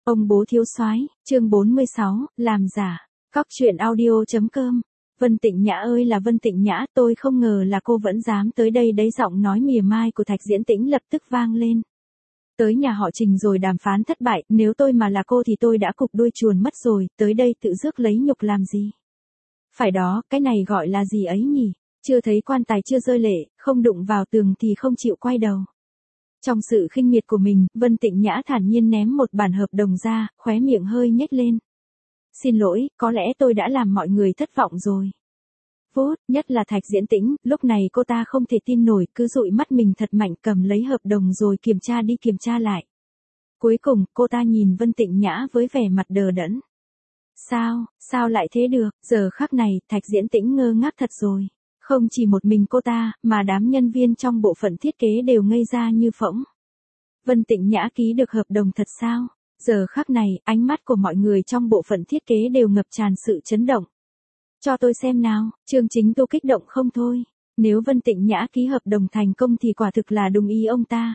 Ông bố thiếu soái, chương 46, làm giả. Cóc truyện audio.com. Vân Tịnh Nhã ơi là Vân Tịnh Nhã, tôi không ngờ là cô vẫn dám tới đây đấy. Giọng nói mỉa mai của Thạch Diễn Tĩnh lập tức vang lên. Tới nhà họ Trình rồi đàm phán thất bại, nếu tôi mà là cô thì tôi đã cụp đuôi chuồn mất rồi, tới đây tự rước lấy nhục làm gì? Phải đó, cái này gọi là gì ấy nhỉ? Chưa thấy quan tài chưa rơi lệ, không đụng vào tường thì không chịu quay đầu. Trong sự khinh miệt của mình, Vân Tịnh Nhã thản nhiên ném một bản hợp đồng ra, khóe miệng hơi nhếch lên. Xin lỗi, có lẽ tôi đã làm mọi người thất vọng rồi. Phút, nhất là Thạch Diễn Tĩnh, lúc này cô ta không thể tin nổi, cứ dụi mắt mình thật mạnh cầm lấy hợp đồng rồi kiểm tra đi kiểm tra lại. Cuối cùng, cô ta nhìn Vân Tịnh Nhã với vẻ mặt đờ đẫn. Sao lại thế được, giờ khắc này, Thạch Diễn Tĩnh ngơ ngác thật rồi. Không chỉ một mình cô ta, mà đám nhân viên trong bộ phận thiết kế đều ngây ra như phỗng. Vân Tịnh Nhã ký được hợp đồng thật sao? Giờ khắc này, ánh mắt của mọi người trong bộ phận thiết kế đều ngập tràn sự chấn động. Cho tôi xem nào, Trương Chính Tu kích động không thôi. Nếu Vân Tịnh Nhã ký hợp đồng thành công thì quả thực là đúng ý ông ta.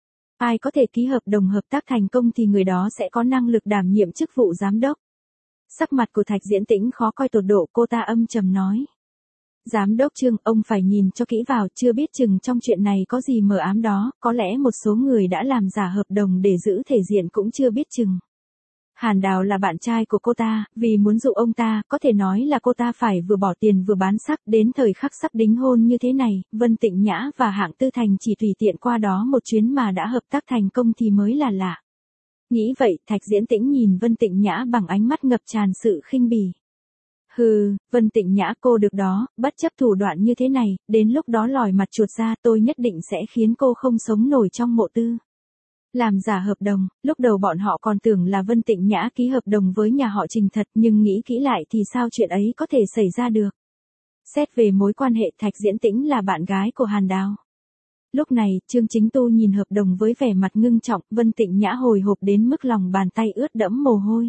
Ai có thể ký hợp đồng hợp tác thành công thì người đó sẽ có năng lực đảm nhiệm chức vụ giám đốc. Sắc mặt của Thạch Diễn Tĩnh khó coi tột độ, cô ta âm trầm nói. Giám đốc Trương, ông phải nhìn cho kỹ vào, chưa biết chừng trong chuyện này có gì mờ ám đó, có lẽ một số người đã làm giả hợp đồng để giữ thể diện cũng chưa biết chừng. Hàn Đào là bạn trai của cô ta, vì muốn dụ ông ta, có thể nói là cô ta phải vừa bỏ tiền vừa bán sắc, đến thời khắc sắp đính hôn như thế này, Vân Tịnh Nhã và Hạng Tư Thành chỉ tùy tiện qua đó một chuyến mà đã hợp tác thành công thì mới là lạ. Nghĩ vậy, Thạch Diễn Tĩnh nhìn Vân Tịnh Nhã bằng ánh mắt ngập tràn sự khinh bỉ. Hừ, Vân Tịnh Nhã cô được đó, bất chấp thủ đoạn như thế này, đến lúc đó lòi mặt chuột ra tôi nhất định sẽ khiến cô không sống nổi trong mộ tư. Làm giả hợp đồng, lúc đầu bọn họ còn tưởng là Vân Tịnh Nhã ký hợp đồng với nhà họ Trình thật, nhưng nghĩ kỹ lại thì sao chuyện ấy có thể xảy ra được. Xét về mối quan hệ, Thạch Diễn Tĩnh là bạn gái của Hàn Đào. Lúc này, Trương Chính Tu nhìn hợp đồng với vẻ mặt ngưng trọng, Vân Tịnh Nhã hồi hộp đến mức lòng bàn tay ướt đẫm mồ hôi.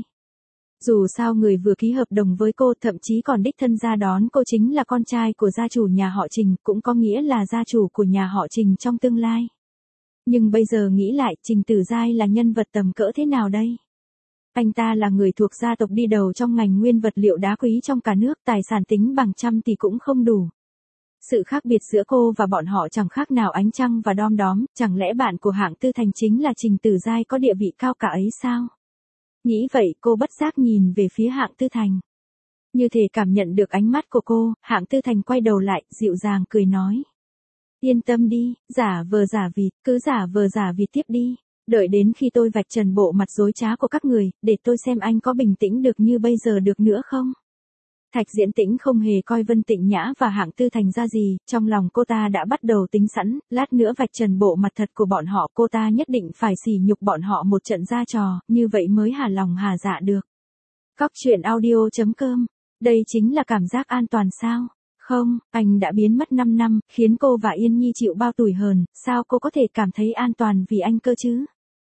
Dù sao người vừa ký hợp đồng với cô, thậm chí còn đích thân ra đón cô chính là con trai của gia chủ nhà họ Trình, cũng có nghĩa là gia chủ của nhà họ Trình trong tương lai. Nhưng bây giờ nghĩ lại, Trình Tử Giai là nhân vật tầm cỡ thế nào đây? Anh ta là người thuộc gia tộc đi đầu trong ngành nguyên vật liệu đá quý trong cả nước, tài sản tính bằng trăm tỷ cũng không đủ. Sự khác biệt giữa cô và bọn họ chẳng khác nào ánh trăng và đom đóm, chẳng lẽ bạn của Hạng Tư Thành chính là Trình Tử Giai có địa vị cao cả ấy sao? Nghĩ vậy, cô bất giác nhìn về phía Hạng Tư Thành. Như thể cảm nhận được ánh mắt của cô, Hạng Tư Thành quay đầu lại, dịu dàng cười nói. Yên tâm đi, giả vờ giả vịt, cứ giả vờ giả vịt tiếp đi. Đợi đến khi tôi vạch trần bộ mặt dối trá của các người, để tôi xem anh có bình tĩnh được như bây giờ được nữa không? Thạch Diễn Tĩnh không hề coi Vân Tịnh Nhã và Hạng Tư Thành ra gì, trong lòng cô ta đã bắt đầu tính sẵn, lát nữa vạch trần bộ mặt thật của bọn họ, cô ta nhất định phải sỉ nhục bọn họ một trận ra trò, như vậy mới hà lòng hà dạ được. Cóc truyện audio.com, đây chính là cảm giác an toàn sao? Không, anh đã biến mất 5 năm, khiến cô và Yên Nhi chịu bao tủi hờn, sao cô có thể cảm thấy an toàn vì anh cơ chứ?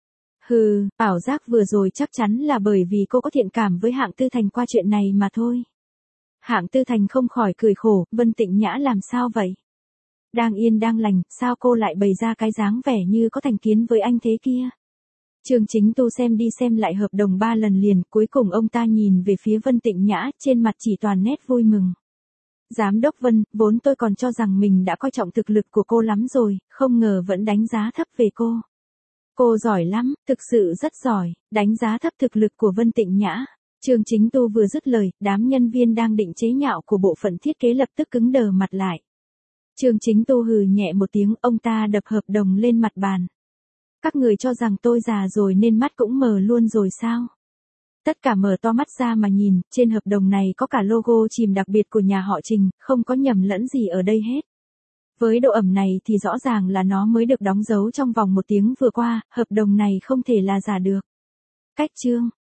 Hừ, ảo giác vừa rồi chắc chắn là bởi vì cô có thiện cảm với Hạng Tư Thành qua chuyện này mà thôi. Hạng Tư Thành không khỏi cười khổ, Vân Tịnh Nhã làm sao vậy? Đang yên đang lành, sao cô lại bày ra cái dáng vẻ như có thành kiến với anh thế kia? Trương Chính Tu xem đi xem lại hợp đồng 3 lần liền, cuối cùng ông ta nhìn về phía Vân Tịnh Nhã, trên mặt chỉ toàn nét vui mừng. Giám đốc Vân, vốn tôi còn cho rằng mình đã coi trọng thực lực của cô lắm rồi, không ngờ vẫn đánh giá thấp về cô. Cô giỏi lắm, thực sự rất giỏi, đánh giá thấp thực lực của Vân Tịnh Nhã. Trương Chính Tu vừa dứt lời, đám nhân viên đang định chế nhạo của bộ phận thiết kế lập tức cứng đờ mặt lại. Trương Chính Tu hừ nhẹ một tiếng, ông ta đập hợp đồng lên mặt bàn. Các người cho rằng tôi già rồi nên mắt cũng mờ luôn rồi sao? Tất cả mở to mắt ra mà nhìn, trên hợp đồng này có cả logo chìm đặc biệt của nhà họ Trình, không có nhầm lẫn gì ở đây hết. Với độ ẩm này thì rõ ràng là nó mới được đóng dấu trong vòng 1 tiếng vừa qua, hợp đồng này không thể là giả được. Cách chương,